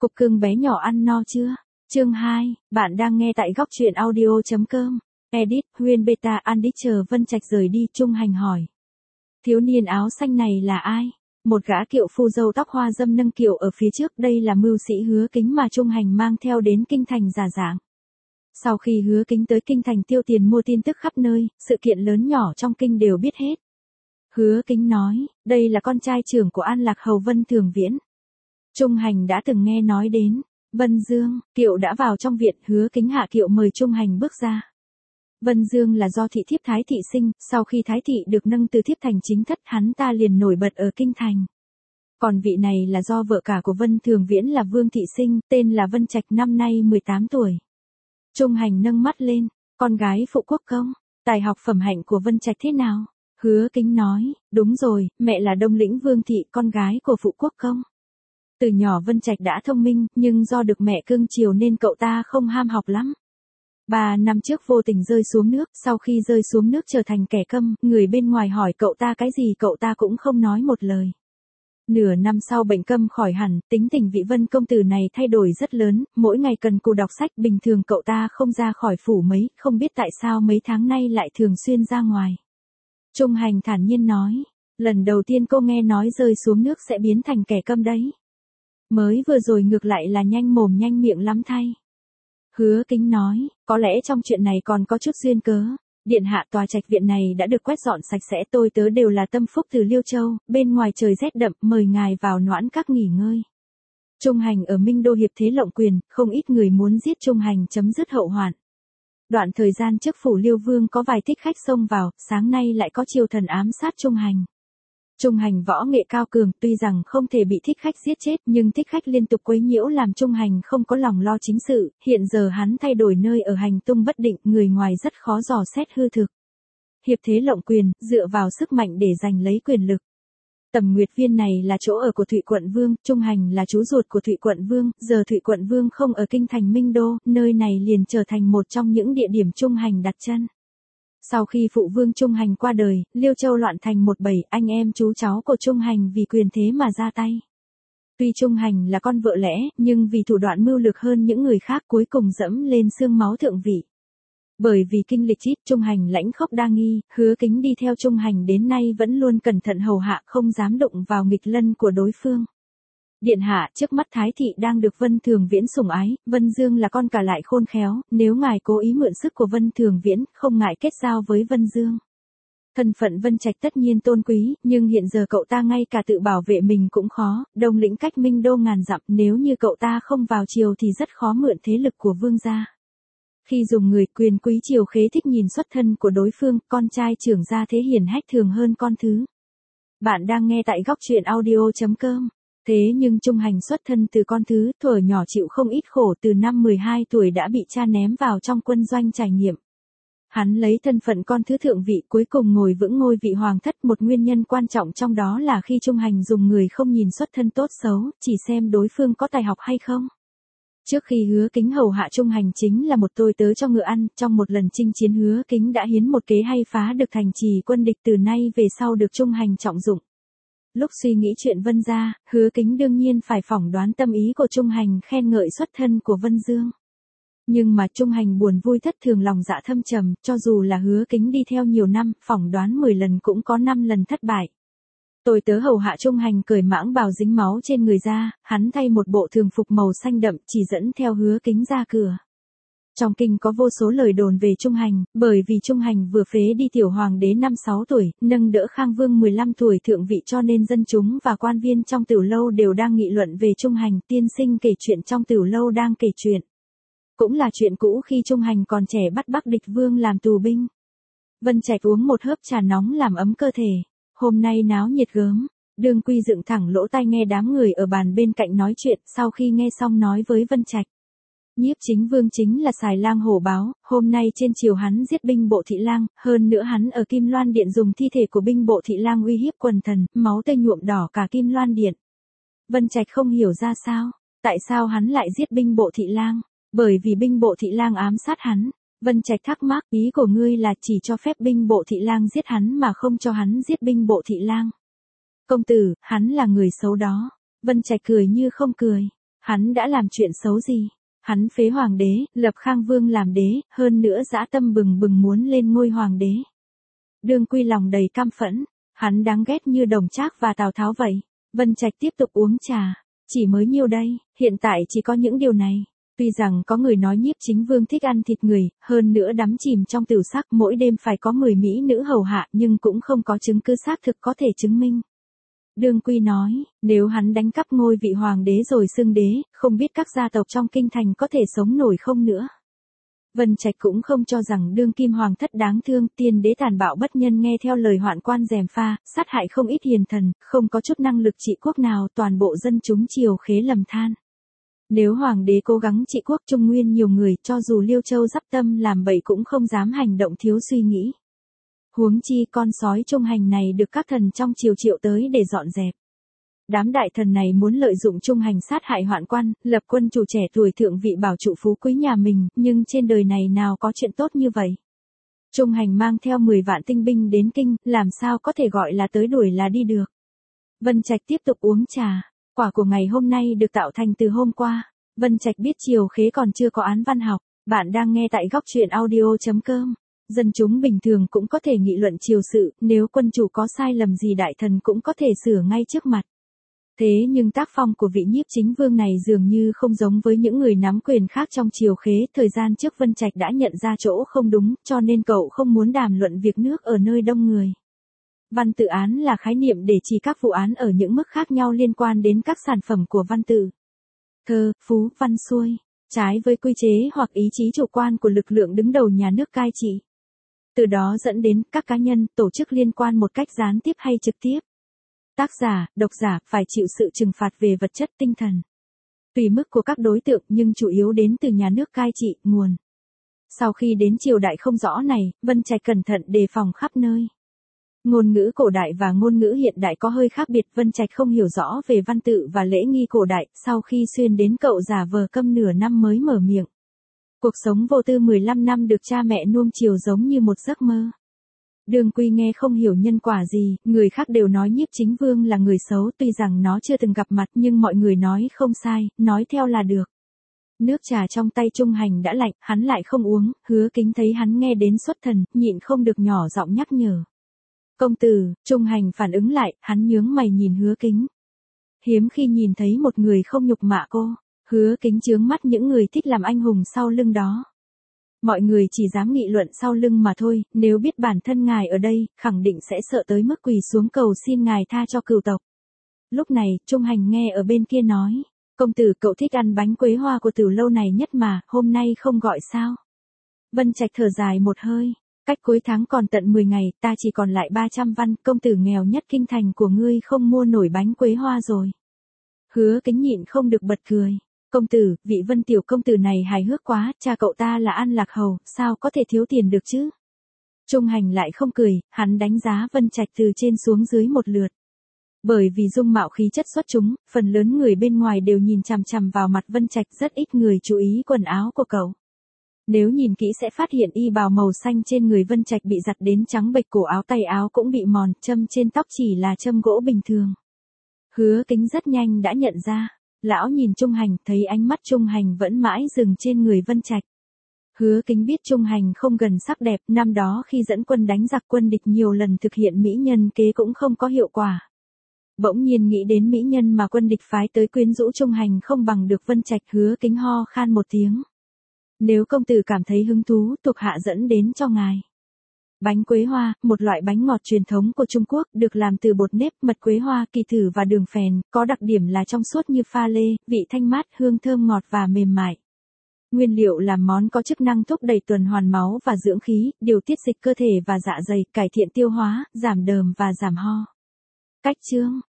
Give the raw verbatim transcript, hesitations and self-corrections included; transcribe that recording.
Cục cưng bé nhỏ ăn no chưa? Chương hai, bạn đang nghe tại góc truyện audio chấm com. Edit, Huyên Beta Andy chờ Vân Trạch rời đi, Trung Hành hỏi. Thiếu niên áo xanh này là ai? Một gã kiệu phu dâu tóc hoa dâm nâng kiệu ở phía trước, đây là mưu sĩ Hứa Kính mà Trung Hành mang theo đến kinh thành giả dạng. Sau khi Hứa Kính tới kinh thành tiêu tiền mua tin tức khắp nơi, sự kiện lớn nhỏ trong kinh đều biết hết. Hứa Kính nói, đây là con trai trưởng của An Lạc Hầu Vân Thường Viễn. Trung Hành đã từng nghe nói đến. Vân Dương, kiệu đã vào trong viện, Hứa Kính hạ kiệu mời Trung Hành bước ra. Vân Dương là do thị thiếp Thái Thị sinh, sau khi Thái Thị được nâng từ thiếp thành chính thất, hắn ta liền nổi bật ở kinh thành. Còn vị này là do vợ cả của Vân Thường Viễn là Vương Thị sinh, tên là Vân Trạch, năm nay mười tám tuổi. Trung Hành nâng mắt lên, con gái phụ quốc công, tài học phẩm hạnh của Vân Trạch thế nào? Hứa Kính nói, đúng rồi, mẹ là Đông Lĩnh Vương Thị, con gái của phụ quốc công. Từ nhỏ Vân Trạch đã thông minh, nhưng do được mẹ cưng chiều nên cậu ta không ham học lắm. Ba năm trước vô tình rơi xuống nước, sau khi rơi xuống nước trở thành kẻ câm, người bên ngoài hỏi cậu ta cái gì cậu ta cũng không nói một lời. Nửa năm sau bệnh câm khỏi hẳn, tính tình vị Vân công tử này thay đổi rất lớn, mỗi ngày cần cù đọc sách, bình thường cậu ta không ra khỏi phủ mấy, không biết tại sao mấy tháng nay lại thường xuyên ra ngoài. Trung Hành thản nhiên nói, lần đầu tiên cô nghe nói rơi xuống nước sẽ biến thành kẻ câm đấy. Mới vừa rồi ngược lại là nhanh mồm nhanh miệng lắm thay. Hứa Kính nói, có lẽ trong chuyện này còn có chút duyên cớ. Điện hạ, tòa trạch viện này đã được quét dọn sạch sẽ, tôi tớ đều là tâm phúc từ Liêu Châu, bên ngoài trời rét đậm, mời ngài vào noãn các nghỉ ngơi. Trung Hành ở Minh Đô hiệp thế lộng quyền, không ít người muốn giết Trung Hành chấm dứt hậu hoạn. Đoạn thời gian trước phủ Liêu Vương có vài thích khách xông vào, sáng nay lại có triều thần ám sát Trung Hành. Trung Hành võ nghệ cao cường, tuy rằng không thể bị thích khách giết chết, nhưng thích khách liên tục quấy nhiễu làm Trung Hành không có lòng lo chính sự, hiện giờ hắn thay đổi nơi ở hành tung bất định, người ngoài rất khó dò xét hư thực. Hiệp thế lộng quyền, dựa vào sức mạnh để giành lấy quyền lực. Tầm Nguyệt Viên này là chỗ ở của Thụy Quận Vương, Trung Hành là chú ruột của Thụy Quận Vương, giờ Thụy Quận Vương không ở kinh thành Minh Đô, nơi này liền trở thành một trong những địa điểm Trung Hành đặt chân. Sau khi phụ vương Trung Hành qua đời, Liêu Châu loạn thành một bầy, anh em chú cháu của Trung Hành vì quyền thế mà ra tay. Tuy Trung Hành là con vợ lẽ, nhưng vì thủ đoạn mưu lược hơn những người khác cuối cùng dẫm lên xương máu thượng vị. Bởi vì kinh lịch ít, Trung Hành lãnh khốc đa nghi, Hứa Kính đi theo Trung Hành đến nay vẫn luôn cẩn thận hầu hạ, không dám đụng vào nghịch lân của đối phương. Điện hạ, trước mắt Thái Thị đang được Vân Thường Viễn sủng ái, Vân Dương là con cả lại khôn khéo, nếu ngài cố ý mượn sức của Vân Thường Viễn, không ngại kết giao với Vân Dương. Thân phận Vân Trạch tất nhiên tôn quý, nhưng hiện giờ cậu ta ngay cả tự bảo vệ mình cũng khó, Đông Lĩnh cách Minh Đô ngàn dặm, nếu như cậu ta không vào triều thì rất khó mượn thế lực của vương gia. Khi dùng người, quyền quý triều khế thích nhìn xuất thân của đối phương, con trai trưởng gia thế hiển hách thường hơn con thứ. Bạn đang nghe tại góc truyện audio chấm com. Thế nhưng Trung Hành xuất thân từ con thứ, thuở nhỏ chịu không ít khổ, từ năm mười hai tuổi đã bị cha ném vào trong quân doanh trải nghiệm. Hắn lấy thân phận con thứ thượng vị, cuối cùng ngồi vững ngôi vị hoàng thất, một nguyên nhân quan trọng trong đó là khi Trung Hành dùng người không nhìn xuất thân tốt xấu, chỉ xem đối phương có tài học hay không. Trước khi Hứa Kính hầu hạ Trung Hành chính là một tôi tớ cho ngựa ăn, trong một lần chinh chiến Hứa Kính đã hiến một kế hay phá được thành trì quân địch, từ nay về sau được Trung Hành trọng dụng. Lúc suy nghĩ chuyện Vân gia, Hứa Kính đương nhiên phải phỏng đoán tâm ý của Trung Hành, khen ngợi xuất thân của Vân Dương. Nhưng mà Trung Hành buồn vui thất thường, lòng dạ thâm trầm, cho dù là Hứa Kính đi theo nhiều năm, phỏng đoán mười lần cũng có năm lần thất bại. Tôi tớ hầu hạ Trung Hành cởi mãng bào dính máu trên người ra, hắn thay một bộ thường phục màu xanh đậm, chỉ dẫn theo Hứa Kính ra cửa. Trong kinh có vô số lời đồn về Trung Hành, bởi vì Trung Hành vừa phế đi tiểu hoàng đế năm sáu tuổi, nâng đỡ Khang Vương mười lăm tuổi thượng vị, cho nên dân chúng và quan viên trong Tửu Lâu đều đang nghị luận về Trung Hành. Tiên sinh kể chuyện trong Tửu Lâu đang kể chuyện. Cũng là chuyện cũ khi Trung Hành còn trẻ bắt Bắc địch vương làm tù binh. Vân Trạch uống một hớp trà nóng làm ấm cơ thể. Hôm nay náo nhiệt gớm. Đường Quy dựng thẳng lỗ tai nghe đám người ở bàn bên cạnh nói chuyện, sau khi nghe xong nói với Vân Trạch. Nhiếp Chính Vương chính là Xài Lang hổ báo, hôm nay trên triều hắn giết binh bộ Thị Lang, hơn nữa hắn ở Kim Loan Điện dùng thi thể của binh bộ Thị Lang uy hiếp quần thần, máu tươi nhuộm đỏ cả Kim Loan Điện. Vân Trạch không hiểu ra sao, tại sao hắn lại giết binh bộ Thị Lang, bởi vì binh bộ Thị Lang ám sát hắn. Vân Trạch thắc mắc, ý của ngươi là chỉ cho phép binh bộ Thị Lang giết hắn mà không cho hắn giết binh bộ Thị Lang. Công tử, hắn là người xấu đó. Vân Trạch cười như không cười. Hắn đã làm chuyện xấu gì? Hắn phế hoàng đế, lập Khang Vương làm đế, hơn nữa dã tâm bừng bừng muốn lên ngôi hoàng đế. Đương Quy lòng đầy căm phẫn, hắn đáng ghét như Đồng Trác và Tào Tháo vậy. Vân Trạch tiếp tục uống trà, chỉ mới nhiêu đây, hiện tại chỉ có những điều này. Tuy rằng có người nói Nhiếp Chính Vương thích ăn thịt người, hơn nữa đắm chìm trong tửu sắc mỗi đêm phải có mười mỹ nữ hầu hạ nhưng cũng không có chứng cứ xác thực có thể chứng minh. Đương Quy nói, nếu hắn đánh cắp ngôi vị hoàng đế rồi xưng đế, không biết các gia tộc trong kinh thành có thể sống nổi không nữa. Vân Trạch cũng không cho rằng đương kim hoàng thất đáng thương, tiên đế tàn bạo bất nhân nghe theo lời hoạn quan gièm pha, sát hại không ít hiền thần, không có chút năng lực trị quốc nào, toàn bộ dân chúng triều khế lầm than. Nếu hoàng đế cố gắng trị quốc Trung Nguyên nhiều người, cho dù Liêu Châu dắp tâm làm bậy cũng không dám hành động thiếu suy nghĩ. Huống chi con sói Trung Hành này được các thần trong triều triệu tới để dọn dẹp. Đám đại thần này muốn lợi dụng Trung Hành sát hại hoạn quan, lập quân chủ trẻ tuổi thượng vị bảo trụ phú quý nhà mình, nhưng trên đời này nào có chuyện tốt như vậy. Trung Hành mang theo mười vạn tinh binh đến kinh, làm sao có thể gọi là tới đuổi là đi được. Vân Trạch tiếp tục uống trà, quả của ngày hôm nay được tạo thành từ hôm qua. Vân Trạch biết triều khế còn chưa có án văn học, bạn đang nghe tại góc truyện audio chấm com. Dân chúng bình thường cũng có thể nghị luận triều sự, nếu quân chủ có sai lầm gì đại thần cũng có thể sửa ngay trước mặt. Thế nhưng tác phong của vị Nhiếp Chính Vương này dường như không giống với những người nắm quyền khác trong triều khế. Thời gian trước Vân Trạch đã nhận ra chỗ không đúng, cho nên cậu không muốn đàm luận việc nước ở nơi đông người. Văn tự án là khái niệm để chỉ các vụ án ở những mức khác nhau liên quan đến các sản phẩm của văn tự. Thơ, phú, văn xuôi, trái với quy chế hoặc ý chí chủ quan của lực lượng đứng đầu nhà nước cai trị. Từ đó dẫn đến các cá nhân, tổ chức liên quan một cách gián tiếp hay trực tiếp. Tác giả, độc giả phải chịu sự trừng phạt về vật chất tinh thần. Tùy mức của các đối tượng nhưng chủ yếu đến từ nhà nước cai trị, nguồn. Sau khi đến triều đại không rõ này, Vân Trạch cẩn thận đề phòng khắp nơi. Ngôn ngữ cổ đại và ngôn ngữ hiện đại có hơi khác biệt, Vân Trạch không hiểu rõ về văn tự và lễ nghi cổ đại, sau khi xuyên đến cậu giả vờ câm nửa năm mới mở miệng. Cuộc sống vô tư mười lăm năm được cha mẹ nuông chiều giống như một giấc mơ. Đương Quy nghe không hiểu nhân quả gì, người khác đều nói Nhiếp Chính Vương là người xấu, tuy rằng nó chưa từng gặp mặt nhưng mọi người nói không sai, nói theo là được. Nước trà trong tay Trung Hành đã lạnh, hắn lại không uống, Hứa Kính thấy hắn nghe đến xuất thần, nhịn không được nhỏ giọng nhắc nhở. Công tử, Trung Hành phản ứng lại, hắn nhướng mày nhìn Hứa Kính. Hiếm khi nhìn thấy một người không nhục mạ cô. Hứa Kính chướng mắt những người thích làm anh hùng sau lưng đó. Mọi người chỉ dám nghị luận sau lưng mà thôi, nếu biết bản thân ngài ở đây, khẳng định sẽ sợ tới mức quỳ xuống cầu xin ngài tha cho cửu tộc. Lúc này, Trung Hành nghe ở bên kia nói, công tử cậu thích ăn bánh quế hoa của Tử lâu này nhất mà, hôm nay không gọi sao. Vân Trạch thở dài một hơi, cách cuối tháng còn tận mười ngày, ta chỉ còn lại ba trăm văn, công tử nghèo nhất kinh thành của ngươi không mua nổi bánh quế hoa rồi. Hứa Kính nhịn không được bật cười. Công tử, vị Vân tiểu công tử này hài hước quá, cha cậu ta là An Lạc Hầu, sao có thể thiếu tiền được chứ? Trung Hành lại không cười, hắn đánh giá Vân Trạch từ trên xuống dưới một lượt. Bởi vì dung mạo khí chất xuất chúng, phần lớn người bên ngoài đều nhìn chằm chằm vào mặt Vân Trạch, rất ít người chú ý quần áo của cậu. Nếu nhìn kỹ sẽ phát hiện y bào màu xanh trên người Vân Trạch bị giặt đến trắng bệch, cổ áo tay áo cũng bị mòn, châm trên tóc chỉ là châm gỗ bình thường. Hứa Kính rất nhanh đã nhận ra. Lão nhìn Trung Hành, thấy ánh mắt Trung Hành vẫn mãi dừng trên người Vân Trạch. Hứa Kính biết Trung Hành không gần sắc đẹp, năm đó khi dẫn quân đánh giặc quân địch nhiều lần thực hiện mỹ nhân kế cũng không có hiệu quả. Bỗng nhiên nghĩ đến mỹ nhân mà quân địch phái tới quyến rũ Trung Hành không bằng được Vân Trạch. Hứa Kính ho khan một tiếng. Nếu công tử cảm thấy hứng thú, thuộc hạ dẫn đến cho ngài. Bánh quế hoa, một loại bánh ngọt truyền thống của Trung Quốc, được làm từ bột nếp, mật quế hoa, kỳ thử và đường phèn, có đặc điểm là trong suốt như pha lê, vị thanh mát, hương thơm ngọt và mềm mại. Nguyên liệu làm món có chức năng thúc đẩy tuần hoàn máu và dưỡng khí, điều tiết dịch cơ thể và dạ dày, cải thiện tiêu hóa, giảm đờm và giảm ho. Cách chương,